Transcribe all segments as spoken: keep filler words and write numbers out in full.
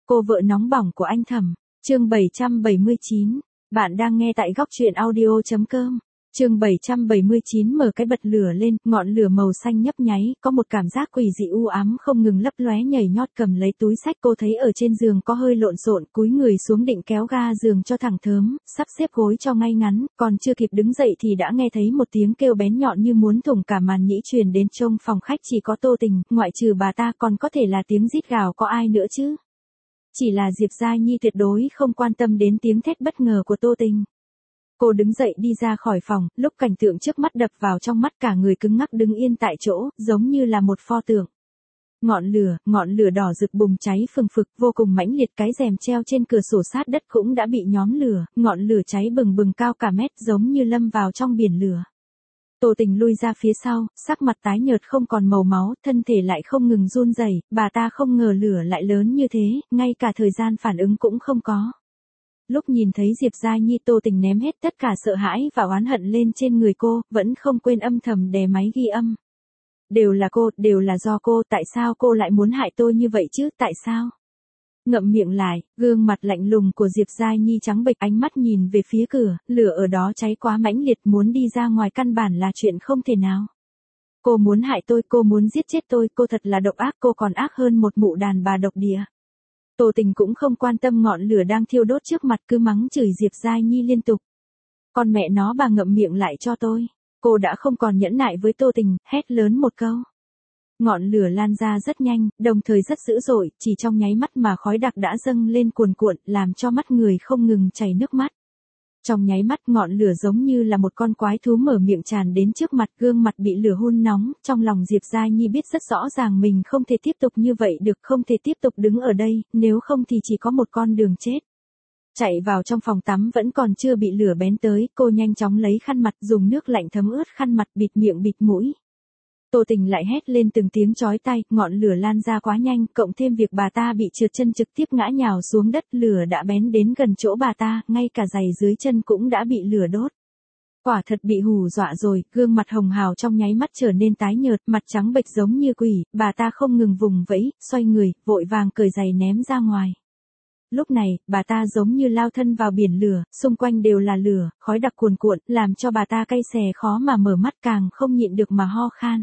Cô vợ nóng bỏng của anh Thẩm, chương bảy trăm bảy mươi chín. Bạn đang nghe tại góc truyện audio chấm com. Chương bảy trăm bảy mươi chín. Mở cái bật lửa lên, ngọn lửa màu xanh nhấp nháy, có một cảm giác quỷ dị u ám không ngừng lấp lóe nhảy nhót. Cầm lấy túi xách, cô thấy ở trên giường có hơi lộn xộn, cúi người xuống định kéo ga giường cho thẳng thớm, sắp xếp gối cho ngay ngắn, còn chưa kịp đứng dậy thì đã nghe thấy một tiếng kêu bén nhọn như muốn thủng cả màn nhĩ truyền đến. Trong phòng khách chỉ có Tô Tình, ngoại trừ bà ta còn có thể là tiếng rít gào, có ai nữa chứ? Chỉ là Diệp Gia Nhi tuyệt đối không quan tâm đến tiếng thét bất ngờ của Tô Tình. Cô đứng dậy đi ra khỏi phòng, lúc cảnh tượng trước mắt đập vào trong mắt cả người cứng ngắc đứng yên tại chỗ, giống như là một pho tượng. Ngọn lửa, ngọn lửa đỏ rực bùng cháy phừng phực, vô cùng mãnh liệt, cái rèm treo trên cửa sổ sát đất cũng đã bị nhóm lửa, ngọn lửa cháy bừng bừng cao cả mét giống như lâm vào trong biển lửa. Tô Tình lui ra phía sau, sắc mặt tái nhợt không còn màu máu, thân thể lại không ngừng run rẩy, bà ta không ngờ lửa lại lớn như thế, ngay cả thời gian phản ứng cũng không có. Lúc nhìn thấy Diệp Gia Nhi, Tô Tình ném hết tất cả sợ hãi và oán hận lên trên người cô, vẫn không quên âm thầm đè máy ghi âm. Đều là cô, đều là do cô, tại sao cô lại muốn hại tôi như vậy chứ, tại sao? Ngậm miệng lại, gương mặt lạnh lùng của Diệp Gia Nhi trắng bệch, ánh mắt nhìn về phía cửa, lửa ở đó cháy quá mãnh liệt, muốn đi ra ngoài căn bản là chuyện không thể nào. Cô muốn hại tôi, cô muốn giết chết tôi, cô thật là độc ác, cô còn ác hơn một mụ đàn bà độc địa. Tô Tình cũng không quan tâm ngọn lửa đang thiêu đốt trước mặt, cứ mắng chửi Diệp Gia Nhi liên tục. Con mẹ nó, bà ngậm miệng lại cho tôi. Cô đã không còn nhẫn nại với Tô Tình, hét lớn một câu. Ngọn lửa lan ra rất nhanh, đồng thời rất dữ dội, chỉ trong nháy mắt mà khói đặc đã dâng lên cuồn cuộn, làm cho mắt người không ngừng chảy nước mắt. Trong nháy mắt, ngọn lửa giống như là một con quái thú mở miệng tràn đến trước mặt, gương mặt bị lửa hun nóng, trong lòng Diệp Gia Nhi biết rất rõ ràng mình không thể tiếp tục như vậy được, không thể tiếp tục đứng ở đây, nếu không thì chỉ có một con đường chết. Chạy vào trong phòng tắm vẫn còn chưa bị lửa bén tới, cô nhanh chóng lấy khăn mặt, dùng nước lạnh thấm ướt khăn mặt bịt miệng bịt mũi. Tô Tình lại hét lên từng tiếng chói tai, ngọn lửa lan ra quá nhanh, cộng thêm việc bà ta bị trượt chân trực tiếp ngã nhào xuống đất, lửa đã bén đến gần chỗ bà ta, ngay cả giày dưới chân cũng đã bị lửa đốt. Quả thật bị hù dọa rồi, gương mặt hồng hào trong nháy mắt trở nên tái nhợt, mặt trắng bệch giống như quỷ, bà ta không ngừng vùng vẫy, xoay người, vội vàng cởi giày ném ra ngoài. Lúc này, bà ta giống như lao thân vào biển lửa, xung quanh đều là lửa, khói đặc cuồn cuộn, làm cho bà ta cay xè khó mà mở mắt, càng không nhịn được mà ho khan.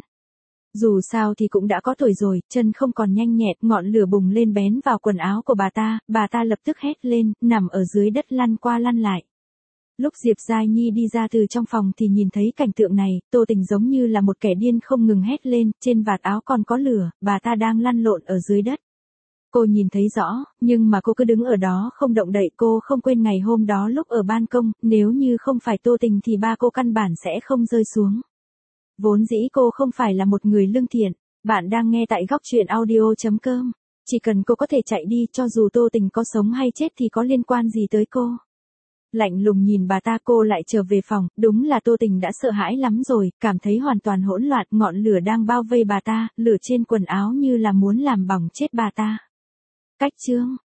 Dù sao thì cũng đã có tuổi rồi, chân không còn nhanh nhẹn, ngọn lửa bùng lên bén vào quần áo của bà ta, bà ta lập tức hét lên, nằm ở dưới đất lăn qua lăn lại. Lúc Diệp Gia Nhi đi ra từ trong phòng thì nhìn thấy cảnh tượng này, Tô Tình giống như là một kẻ điên không ngừng hét lên, trên vạt áo còn có lửa, bà ta đang lăn lộn ở dưới đất. Cô nhìn thấy rõ, nhưng mà cô cứ đứng ở đó không động đậy, cô không quên ngày hôm đó lúc ở ban công, nếu như không phải Tô Tình thì ba cô căn bản sẽ không rơi xuống. Vốn dĩ cô không phải là một người lương thiện. Bạn đang nghe tại góc truyện audio chấm com. Chỉ cần cô có thể chạy đi, cho dù Tô Tình có sống hay chết thì có liên quan gì tới cô. Lạnh lùng nhìn bà ta, cô lại trở về phòng, đúng là Tô Tình đã sợ hãi lắm rồi, cảm thấy hoàn toàn hỗn loạn, ngọn lửa đang bao vây bà ta, lửa trên quần áo như là muốn làm bỏng chết bà ta. Cách chương